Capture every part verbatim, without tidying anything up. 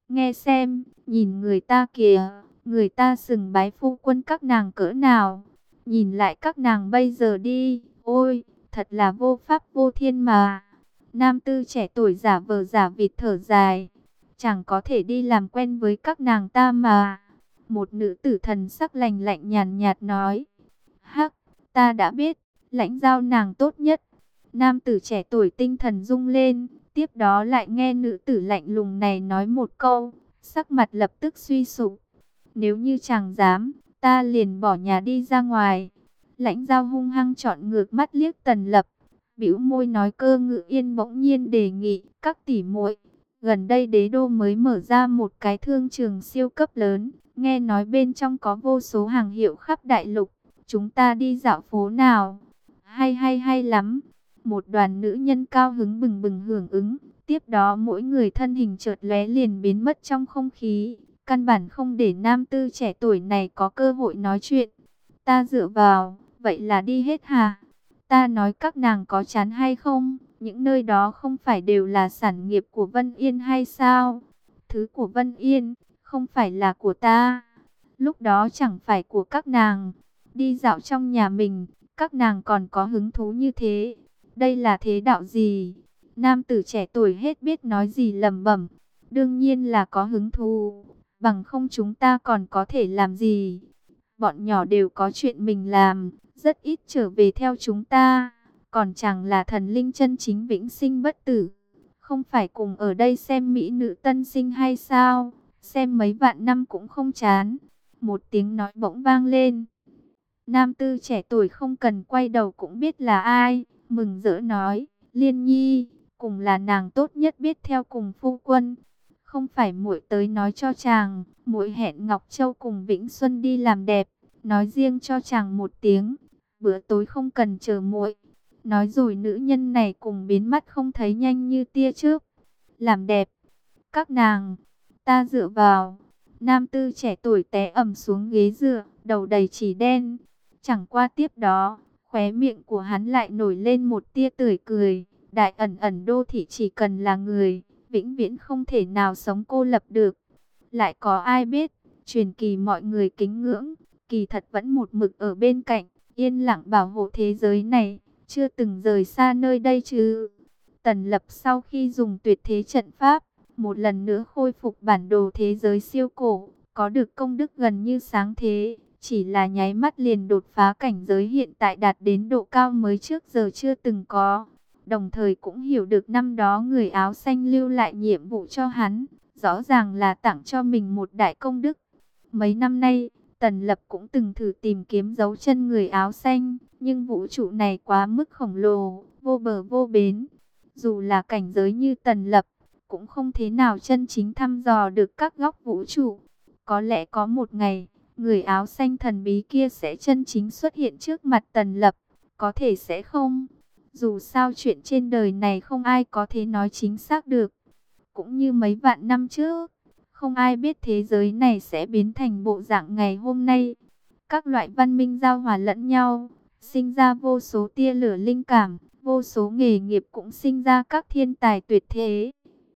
Nghe xem, nhìn người ta kìa, người ta sừng bái phu quân các nàng cỡ nào. Nhìn lại các nàng bây giờ đi, ôi, thật là vô pháp vô thiên mà. Nam tư trẻ tuổi giả vờ giả vịt thở dài, chẳng có thể đi làm quen với các nàng ta mà. Một nữ tử thần sắc lành lạnh nhàn nhạt nói, hắc, ta đã biết, lãnh giao nàng tốt nhất. Nam tử trẻ tuổi tinh thần rung lên, tiếp đó lại nghe nữ tử lạnh lùng này nói một câu, sắc mặt lập tức suy sụp. Nếu như chàng dám, ta liền bỏ nhà đi ra ngoài. Lãnh giao hung hăng trọn ngược mắt liếc Tần Lập, bĩu môi nói, Cơ Ngự Yên bỗng nhiên đề nghị, các tỷ muội, gần đây đế đô mới mở ra một cái thương trường siêu cấp lớn, nghe nói bên trong có vô số hàng hiệu khắp đại lục, chúng ta đi dạo phố nào? Hay hay hay lắm. Một đoàn nữ nhân cao hứng bừng bừng hưởng ứng, tiếp đó mỗi người thân hình chợt lóe liền biến mất trong không khí, căn bản không để nam tư trẻ tuổi này có cơ hội nói chuyện. Ta dựa vào, vậy là đi hết hả? Ta nói các nàng có chán hay không? Những nơi đó không phải đều là sản nghiệp của Vân Yên hay sao? Thứ của Vân Yên, không phải là của ta. Lúc đó chẳng phải của các nàng. Đi dạo trong nhà mình, các nàng còn có hứng thú như thế. Đây là thế đạo gì? Nam tử trẻ tuổi hết biết nói gì lẩm bẩm. Đương nhiên là có hứng thú. Bằng không chúng ta còn có thể làm gì? Bọn nhỏ đều có chuyện mình làm, rất ít trở về theo chúng ta. Còn chẳng là thần linh chân chính vĩnh sinh bất tử. Không phải cùng ở đây xem mỹ nữ tân sinh hay sao? Xem mấy vạn năm cũng không chán. Một tiếng nói bỗng vang lên. Nam tư trẻ tuổi không cần quay đầu cũng biết là ai. Mừng rỡ nói, Liên Nhi, cùng là nàng tốt nhất biết theo cùng phu quân. Không phải muội tới nói cho chàng, muội hẹn Ngọc Châu cùng Vĩnh Xuân đi làm đẹp, nói riêng cho chàng một tiếng, bữa tối không cần chờ muội. Nói rồi nữ nhân này cùng biến mất không thấy nhanh như tia chớp. Làm đẹp, các nàng, ta dựa vào. Nam tư trẻ tuổi té ầm xuống ghế dựa, đầu đầy chỉ đen. Chẳng qua tiếp đó, khóe miệng của hắn lại nổi lên một tia tươi cười. Đại ẩn ẩn đô thị chỉ cần là người, vĩnh viễn không thể nào sống cô lập được. Lại có ai biết, truyền kỳ mọi người kính ngưỡng, kỳ thật vẫn một mực ở bên cạnh, yên lặng bảo hộ thế giới này, chưa từng rời xa nơi đây chứ. Tần Lập sau khi dùng tuyệt thế trận pháp, một lần nữa khôi phục bản đồ thế giới siêu cổ, có được công đức gần như sáng thế, chỉ là nháy mắt liền đột phá cảnh giới hiện tại đạt đến độ cao mới trước giờ chưa từng có. Đồng thời cũng hiểu được năm đó người áo xanh lưu lại nhiệm vụ cho hắn, rõ ràng là tặng cho mình một đại công đức. Mấy năm nay, Tần Lập cũng từng thử tìm kiếm dấu chân người áo xanh, nhưng vũ trụ này quá mức khổng lồ, vô bờ vô bến. Dù là cảnh giới như Tần Lập, cũng không thế nào chân chính thăm dò được các góc vũ trụ. Có lẽ có một ngày, người áo xanh thần bí kia sẽ chân chính xuất hiện trước mặt Tần Lập, có thể sẽ không. Dù sao chuyện trên đời này không ai có thể nói chính xác được. Cũng như mấy vạn năm trước, không ai biết thế giới này sẽ biến thành bộ dạng ngày hôm nay. Các loại văn minh giao hòa lẫn nhau, sinh ra vô số tia lửa linh cảm, vô số nghề nghiệp cũng sinh ra các thiên tài tuyệt thế.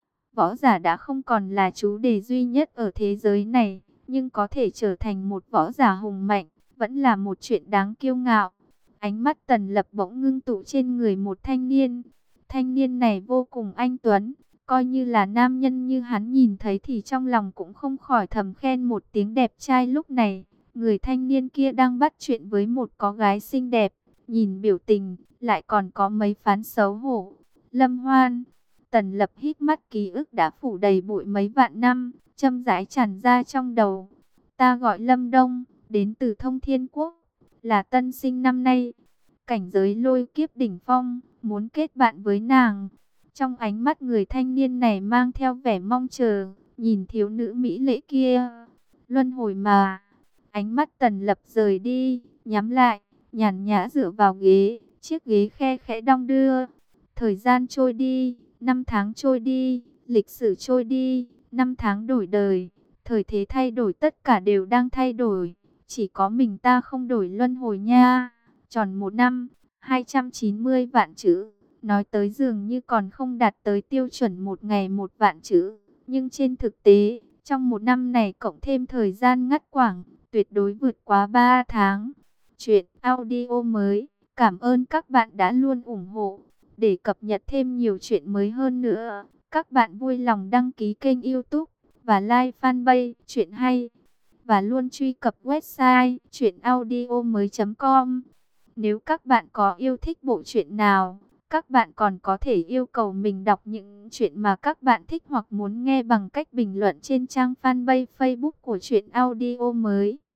Võ giả đã không còn là chủ đề duy nhất ở thế giới này, nhưng có thể trở thành một võ giả hùng mạnh, vẫn là một chuyện đáng kiêu ngạo. Ánh mắt Tần Lập bỗng ngưng tụ trên người một thanh niên. Thanh niên này vô cùng anh tuấn, coi như là nam nhân như hắn nhìn thấy thì trong lòng cũng không khỏi thầm khen một tiếng đẹp trai. Lúc này, người thanh niên kia đang bắt chuyện với một có gái xinh đẹp, nhìn biểu tình, lại còn có mấy phán xấu hổ. Lâm Hoan. Tần Lập hít mắt, ký ức đã phủ đầy bụi mấy vạn năm, châm rãi tràn ra trong đầu. Ta gọi Lâm Đông, đến từ Thông Thiên Quốc, là tân sinh năm nay, cảnh giới lôi kiếp đỉnh phong, muốn kết bạn với nàng. Trong ánh mắt người thanh niên này mang theo vẻ mong chờ, nhìn thiếu nữ mỹ lệ kia. Luân hồi mà. Ánh mắt Tần Lập rời đi, nhắm lại, nhàn nhã dựa vào ghế, chiếc ghế khe khẽ đong đưa. Thời gian trôi đi, năm tháng trôi đi, lịch sử trôi đi, năm tháng đổi đời, thời thế thay đổi, tất cả đều đang thay đổi. Chỉ có mình ta không đổi luân hồi nha. Tròn một năm, hai trăm chín mươi vạn chữ. Nói tới dường như còn không đạt tới tiêu chuẩn một ngày một vạn chữ. Nhưng trên thực tế, trong một năm này cộng thêm thời gian ngắt quãng, tuyệt đối vượt quá ba tháng. Chuyện audio mới. Cảm ơn các bạn đã luôn ủng hộ. Để cập nhật thêm nhiều chuyện mới hơn nữa, các bạn vui lòng đăng ký kênh YouTube và like fanpage Chuyện Hay. Và luôn truy cập website chuyện audio mới chấm com. Nếu các bạn có yêu thích bộ truyện nào, các bạn còn có thể yêu cầu mình đọc những chuyện mà các bạn thích hoặc muốn nghe bằng cách bình luận trên trang fanpage Facebook của Chuyện Audio mới.